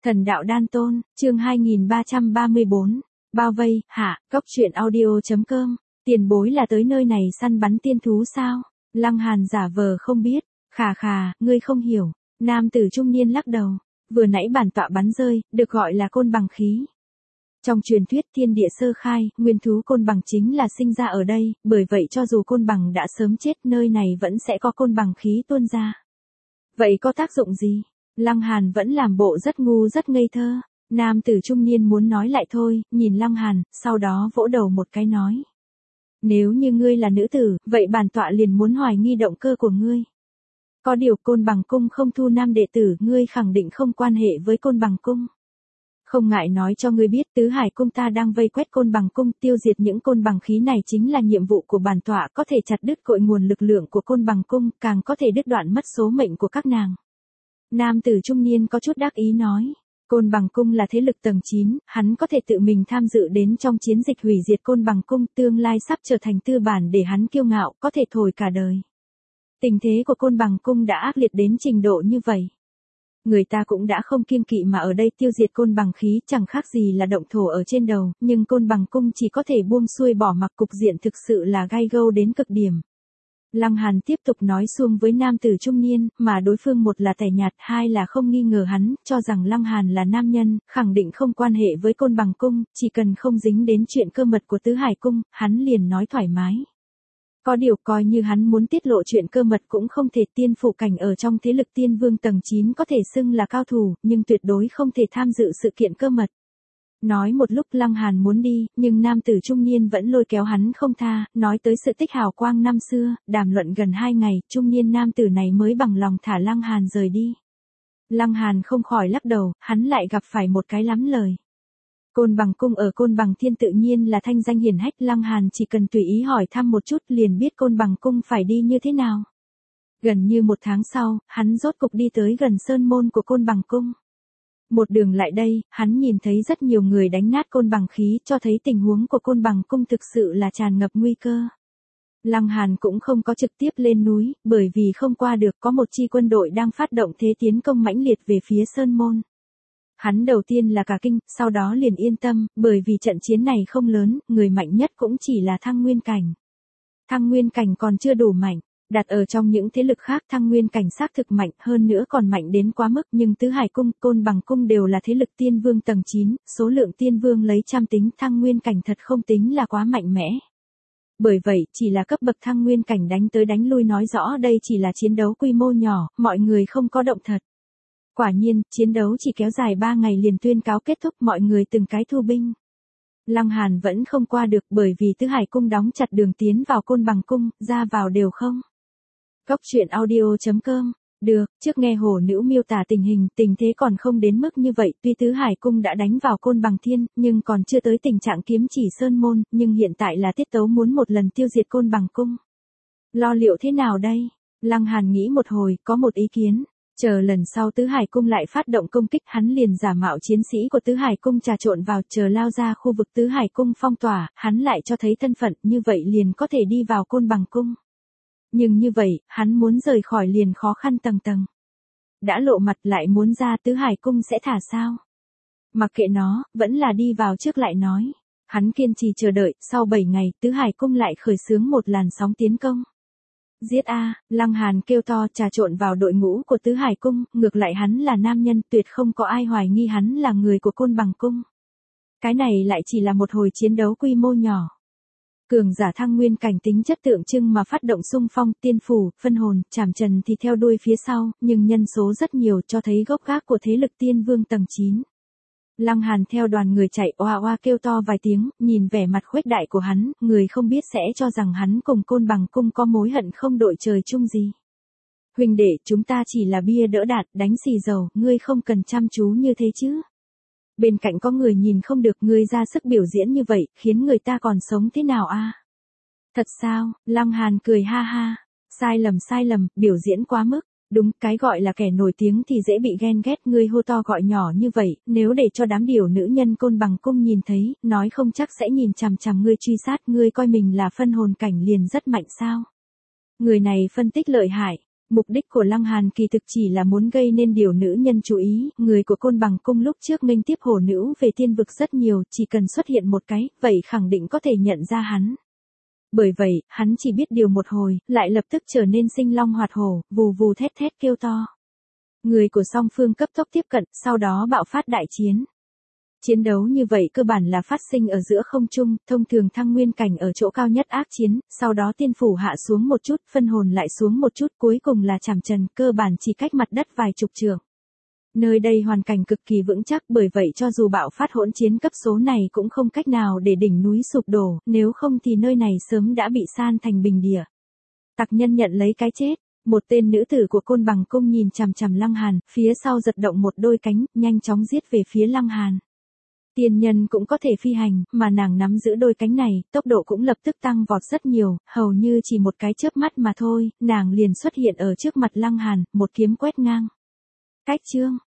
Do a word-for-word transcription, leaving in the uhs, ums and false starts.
Thần đạo đan tôn, chương hai nghìn ba trăm ba mươi bốn. Bao vây, hạ, cốc truyện audio.com. Tiền bối là tới nơi này săn bắn tiên thú sao? Lăng Hàn giả vờ không biết. Khà khà, ngươi không hiểu. Nam tử trung niên lắc đầu. Vừa nãy bản tọa bắn rơi, được gọi là côn bằng khí. Trong truyền thuyết thiên địa sơ khai, nguyên thú côn bằng chính là sinh ra ở đây, bởi vậy cho dù côn bằng đã sớm chết, nơi này vẫn sẽ có côn bằng khí tuôn ra. Vậy có tác dụng gì? Lăng Hàn vẫn làm bộ rất ngu rất ngây thơ. Nam tử trung niên muốn nói lại thôi, nhìn Lăng Hàn, sau đó vỗ đầu một cái nói. Nếu như ngươi là nữ tử, vậy bản tọa liền muốn hoài nghi động cơ của ngươi. Có điều côn bằng cung không thu nam đệ tử, ngươi khẳng định không quan hệ với côn bằng cung. Không ngại nói cho ngươi biết, tứ hải cung ta đang vây quét côn bằng cung, tiêu diệt những côn bằng khí này chính là nhiệm vụ của bản tọa, có thể chặt đứt cội nguồn lực lượng của côn bằng cung, càng có thể đứt đoạn mất số mệnh của các nàng. Nam tử trung niên có chút đắc ý nói, côn bằng cung là thế lực tầng chín, hắn có thể tự mình tham dự đến trong chiến dịch hủy diệt côn bằng cung, tương lai sắp trở thành tư bản để hắn kiêu ngạo, có thể thổi cả đời. Tình thế của côn bằng cung đã ác liệt đến trình độ như vậy. Người ta cũng đã không kiêng kỵ mà ở đây tiêu diệt côn bằng khí, chẳng khác gì là động thổ ở trên đầu, nhưng côn bằng cung chỉ có thể buông xuôi bỏ mặc, cục diện thực sự là gai gâu đến cực điểm. Lăng Hàn tiếp tục nói xuông với nam tử trung niên, mà đối phương một là tẻ nhạt, hai là không nghi ngờ hắn, cho rằng Lăng Hàn là nam nhân, khẳng định không quan hệ với côn bằng cung, chỉ cần không dính đến chuyện cơ mật của tứ hải cung, hắn liền nói thoải mái. Có điều coi như hắn muốn tiết lộ chuyện cơ mật cũng không thể, tiên phủ cảnh ở trong thế lực tiên vương tầng chín có thể xưng là cao thủ, nhưng tuyệt đối không thể tham dự sự kiện cơ mật. Nói một lúc Lăng Hàn muốn đi, nhưng nam tử trung niên vẫn lôi kéo hắn không tha, nói tới sự tích hào quang năm xưa, đàm luận gần hai ngày, trung niên nam tử này mới bằng lòng thả Lăng Hàn rời đi. Lăng Hàn không khỏi lắc đầu, hắn lại gặp phải một cái lắm lời. Côn bằng cung ở Côn bằng thiên tự nhiên là thanh danh hiển hách, Lăng Hàn chỉ cần tùy ý hỏi thăm một chút liền biết côn bằng cung phải đi như thế nào. Gần như một tháng sau, hắn rốt cục đi tới gần sơn môn của côn bằng cung. Một đường lại đây, hắn nhìn thấy rất nhiều người đánh nát côn bằng khí, cho thấy tình huống của côn bằng cung thực sự là tràn ngập nguy cơ. Lăng Hàn cũng không có trực tiếp lên núi, bởi vì không qua được, có một chi quân đội đang phát động thế tiến công mãnh liệt về phía sơn môn. Hắn đầu tiên là cả kinh, sau đó liền yên tâm, bởi vì trận chiến này không lớn, người mạnh nhất cũng chỉ là thăng nguyên cảnh. Thăng nguyên cảnh còn chưa đủ mạnh, đặt ở trong những thế lực khác thăng nguyên cảnh xác thực mạnh, hơn nữa còn mạnh đến quá mức, nhưng tứ hải cung, côn bằng cung đều là thế lực tiên vương tầng chín, số lượng tiên vương lấy trăm tính, thăng nguyên cảnh thật không tính là quá mạnh mẽ. Bởi vậy, chỉ là cấp bậc thăng nguyên cảnh đánh tới đánh lui nói rõ đây chỉ là chiến đấu quy mô nhỏ, mọi người không có động thật. Quả nhiên, chiến đấu chỉ kéo dài ba ngày liền tuyên cáo kết thúc, mọi người từng cái thu binh. Lăng Hàn vẫn không qua được bởi vì tứ hải cung đóng chặt đường tiến vào côn bằng cung, ra vào đều không. Cốc truyện audio.com. Được, trước nghe hồ nữ miêu tả tình hình, tình thế còn không đến mức như vậy, tuy tứ hải cung đã đánh vào côn bằng thiên, nhưng còn chưa tới tình trạng kiếm chỉ sơn môn, nhưng hiện tại là tiết tấu muốn một lần tiêu diệt côn bằng cung. Lo liệu thế nào đây? Lăng Hàn nghĩ một hồi, có một ý kiến. Chờ lần sau tứ hải cung lại phát động công kích, hắn liền giả mạo chiến sĩ của tứ hải cung trà trộn vào, chờ lao ra khu vực tứ hải cung phong tỏa, hắn lại cho thấy thân phận, như vậy liền có thể đi vào côn bằng cung. Nhưng như vậy, hắn muốn rời khỏi liền khó khăn tầng tầng. Đã lộ mặt lại muốn ra, tứ hải cung sẽ thả sao? Mặc kệ nó, vẫn là đi vào trước lại nói. Hắn kiên trì chờ đợi, sau bảy ngày, tứ hải cung lại khởi xướng một làn sóng tiến công. Giết a, Lăng Hàn kêu to, trà trộn vào đội ngũ của tứ hải cung, ngược lại hắn là nam nhân, tuyệt không có ai hoài nghi hắn là người của côn bằng cung. Cái này lại chỉ là một hồi chiến đấu quy mô nhỏ. Cường giả thăng nguyên cảnh tính chất tượng trưng mà phát động xung phong, tiên phủ, phân hồn, trảm trần thì theo đuôi phía sau, nhưng nhân số rất nhiều, cho thấy gốc gác của thế lực tiên vương tầng chín. Lăng Hàn theo đoàn người chạy oa oa kêu to vài tiếng, nhìn vẻ mặt khuếch đại của hắn, người không biết sẽ cho rằng hắn cùng côn bằng cung có mối hận không đội trời chung gì. Huynh đệ, chúng ta chỉ là bia đỡ đạn, đánh xì dầu, ngươi không cần chăm chú như thế chứ. Bên cạnh có người nhìn không được, ngươi ra sức biểu diễn như vậy, khiến người ta còn sống thế nào a? Thật sao? Lăng Hàn cười ha ha. Sai lầm sai lầm, biểu diễn quá mức. Đúng, cái gọi là kẻ nổi tiếng thì dễ bị ghen ghét, ngươi hô to gọi nhỏ như vậy, nếu để cho đám điều nữ nhân côn bằng cung nhìn thấy, nói không chắc sẽ nhìn chằm chằm ngươi truy sát, ngươi coi mình là phân hồn cảnh liền rất mạnh sao? Người này phân tích lợi hại, Mục đích của Lăng Hàn kỳ thực chỉ là muốn gây nên điều nữ nhân chú ý, người của Côn Bằng cung lúc trước nghênh tiếp hổ nữ về tiên vực rất nhiều, chỉ cần xuất hiện một cái, vậy khẳng định có thể nhận ra hắn. Bởi vậy, hắn chỉ biết điều một hồi, lại lập tức trở nên sinh long hoạt hổ, vù vù thét thét kêu to. Người của song phương cấp tốc tiếp cận, sau đó bạo phát đại chiến. Chiến đấu như vậy cơ bản là phát sinh ở giữa không trung, thông thường thăng nguyên cảnh ở chỗ cao nhất ác chiến, sau đó tiên phủ hạ xuống một chút, phân hồn lại xuống một chút, cuối cùng là chảm trần, cơ bản chỉ cách mặt đất vài chục trượng. Nơi đây hoàn cảnh cực kỳ vững chắc, bởi vậy cho dù bạo phát hỗn chiến cấp số này cũng không cách nào để đỉnh núi sụp đổ, nếu không thì nơi này sớm đã bị san thành bình địa. Tặc nhân nhận lấy cái chết. Một tên nữ tử của Côn Bằng cung nhìn chằm chằm Lăng Hàn, phía sau giật động một đôi cánh, nhanh chóng giết về phía Lăng Hàn. Tiên nhân cũng có thể phi hành, mà nàng nắm giữ đôi cánh này, tốc độ cũng lập tức tăng vọt rất nhiều, hầu như chỉ một cái chớp mắt mà thôi, nàng liền xuất hiện ở trước mặt Lăng Hàn, một kiếm quét ngang. Cách chương,